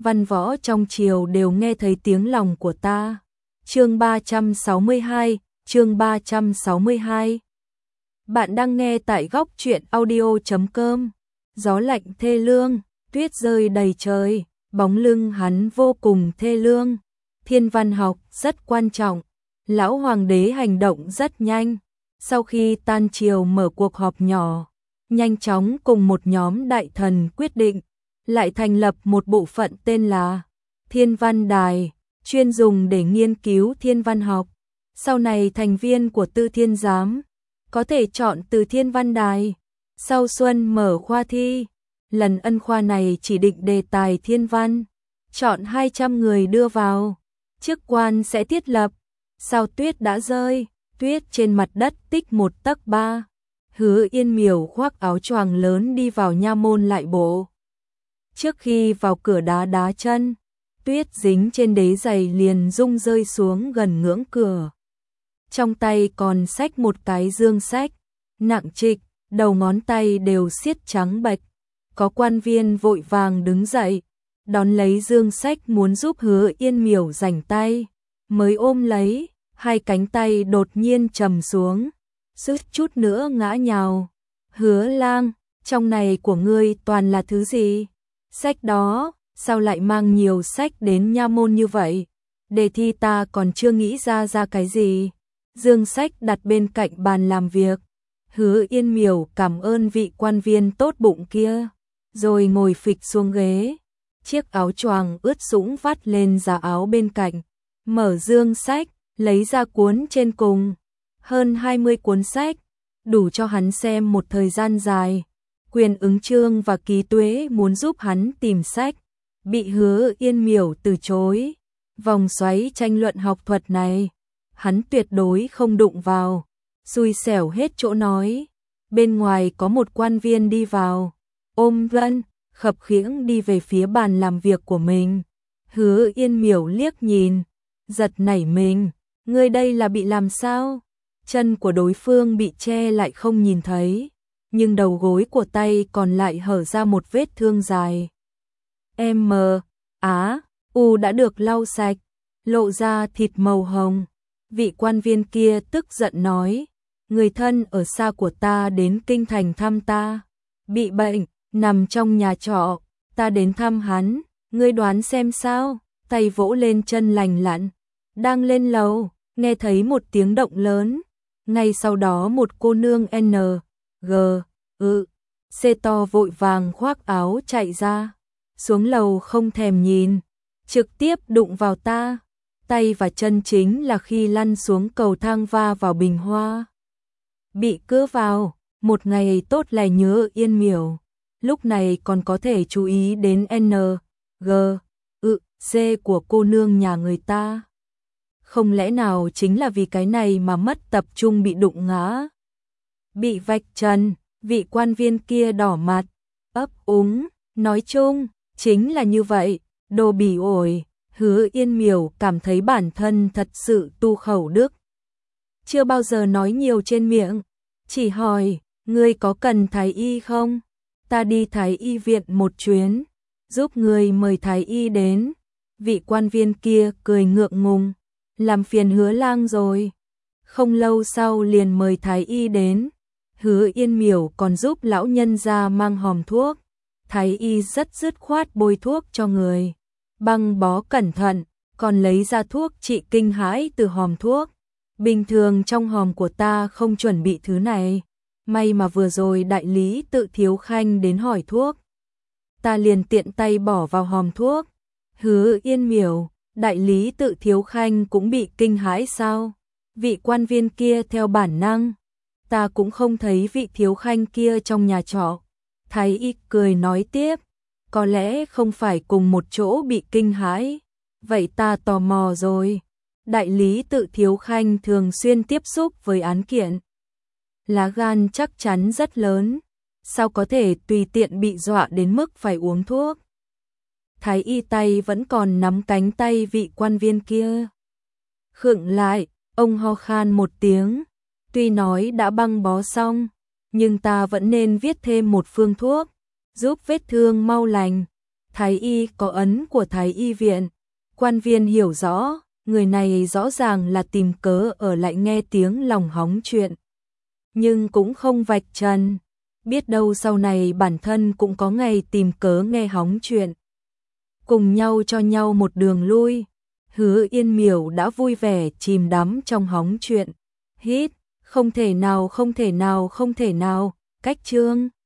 văn võ trong triều đều nghe thấy tiếng lòng của ta. Chương 362, chương 362. Bạn đang nghe tại góc truyện audio.com. Gió lạnh thê lương, tuyết rơi đầy trời, bóng lưng hắn vô cùng thê lương. Thiên văn học rất quan trọng, lão hoàng đế hành động rất nhanh. Sau khi tan triều mở cuộc họp nhỏ, nhanh chóng cùng một nhóm đại thần quyết định, lại thành lập một bộ phận tên là Thiên Văn Đài, chuyên dùng để nghiên cứu thiên văn học. Sau này thành viên của Tư Thiên Giám có thể chọn từ Thiên Văn Đài. Sau xuân mở khoa thi, lần ân khoa này chỉ định đề tài thiên văn, chọn 200 người đưa vào, chức quan sẽ thiết lập. Sao tuyết đã rơi, tuyết trên mặt đất tích 1,3 tấc. Hứa Yên Miểu khoác áo choàng lớn đi vào nha môn lại bộ. Trước khi vào cửa đá chân, tuyết dính trên đế giày liền rung rơi xuống gần ngưỡng cửa. Trong tay còn xách một cái dương sách, nặng trịch, đầu ngón tay đều siết trắng bệch. Có quan viên vội vàng đứng dậy, đón lấy dương sách muốn giúp Hứa Yên Miểu rảnh tay, mới ôm lấy, hai cánh tay đột nhiên trầm xuống, suýt chút nữa ngã nhào. Hứa lang, trong này của ngươi toàn là thứ gì? Sách đó, sao lại mang nhiều sách đến nha môn như vậy? Đề thi ta còn chưa nghĩ ra cái gì. Dương sách đặt bên cạnh bàn làm việc. Hứa Yên Miểu cảm ơn vị quan viên tốt bụng kia, rồi ngồi phịch xuống ghế. Chiếc áo choàng ướt sũng vắt lên giá áo bên cạnh, mở dương sách, lấy ra cuốn trên cùng. Hơn 20 cuốn sách, đủ cho hắn xem một thời gian dài. Quyền Ứng Chương và Ký Tuế muốn giúp hắn tìm sách, bị Hứa Yên Miểu từ chối. Vòng xoáy tranh luận học thuật này, hắn tuyệt đối không đụng vào. Xui xẻo hết chỗ nói. Bên ngoài có một quan viên đi vào, ôm Vân, khập khiễng đi về phía bàn làm việc của mình. Hứa Yên Miểu liếc nhìn, giật nảy mình, ngươi đây là bị làm sao? Chân của đối phương bị che lại không nhìn thấy, nhưng đầu gối của tay còn lại hở ra một vết thương dài. U đã được lau sạch, lộ ra thịt màu hồng. Vị quan viên kia tức giận nói, người thân ở xa của ta đến kinh thành thăm ta, bị bệnh, nằm trong nhà trọ, ta đến thăm hắn, ngươi đoán xem sao? Tay vỗ lên chân lành lặn, đang lên lầu, nghe thấy một tiếng động lớn. Ngay sau đó một cô nương C to vội vàng khoác áo chạy ra, xuống lầu không thèm nhìn, trực tiếp đụng vào ta. Tay và chân chính là khi lăn xuống cầu thang va vào bình hoa. Bị cứa vào, một ngày tốt lành nhớ Yên Miểu, lúc này còn có thể chú ý đến C của cô nương nhà người ta. Không lẽ nào chính là vì cái này mà mất tập trung bị đụng ngã? Bị vạch trần, vị quan viên kia đỏ mặt, ấp úng, nói chung, chính là như vậy, đồ bỉ ổi. Hứa Yên Miểu cảm thấy bản thân thật sự tu khẩu đức. Chưa bao giờ nói nhiều trên miệng, chỉ hỏi, ngươi có cần thái y không? Ta đi thái y viện một chuyến, giúp ngươi mời thái y đến. Vị quan viên kia cười ngượng ngùng, làm phiền Hứa lang rồi. Không lâu sau liền mời thái y đến. Hứa Yên Miểu còn giúp lão nhân gia mang hòm thuốc. Thái y rất dứt khoát bôi thuốc cho người, băng bó cẩn thận, còn lấy ra thuốc trị kinh hãi từ hòm thuốc. Bình thường trong hòm của ta không chuẩn bị thứ này, may mà vừa rồi đại lý Tự Thiếu Khanh đến hỏi thuốc, ta liền tiện tay bỏ vào hòm thuốc. Hứa Yên Miểu, đại lý Tự Thiếu Khanh cũng bị kinh hãi sao? Vị quan viên kia theo bản năng, ta cũng không thấy vị thiếu khanh kia trong nhà trọ. Thái y cười nói tiếp, có lẽ không phải cùng một chỗ bị kinh hãi. Vậy ta tò mò rồi, đại lý Tự Thiếu Khanh thường xuyên tiếp xúc với án kiện, lá gan chắc chắn rất lớn, sao có thể tùy tiện bị dọa đến mức phải uống thuốc? Thái y tay vẫn còn nắm cánh tay vị quan viên kia. Khựng lại, ông ho khan một tiếng, tuy nói đã băng bó xong, nhưng ta vẫn nên viết thêm một phương thuốc, giúp vết thương mau lành. Thái y có ấn của Thái y viện. Quan viên hiểu rõ, người này rõ ràng là tìm cớ ở lại nghe tiếng lòng hóng chuyện. Nhưng cũng không vạch trần, biết đâu sau này bản thân cũng có ngày tìm cớ nghe hóng chuyện. Cùng nhau cho nhau một đường lui, Hứa Yên Miểu đã vui vẻ chìm đắm trong hóng chuyện. Hít, không thể nào, cách chương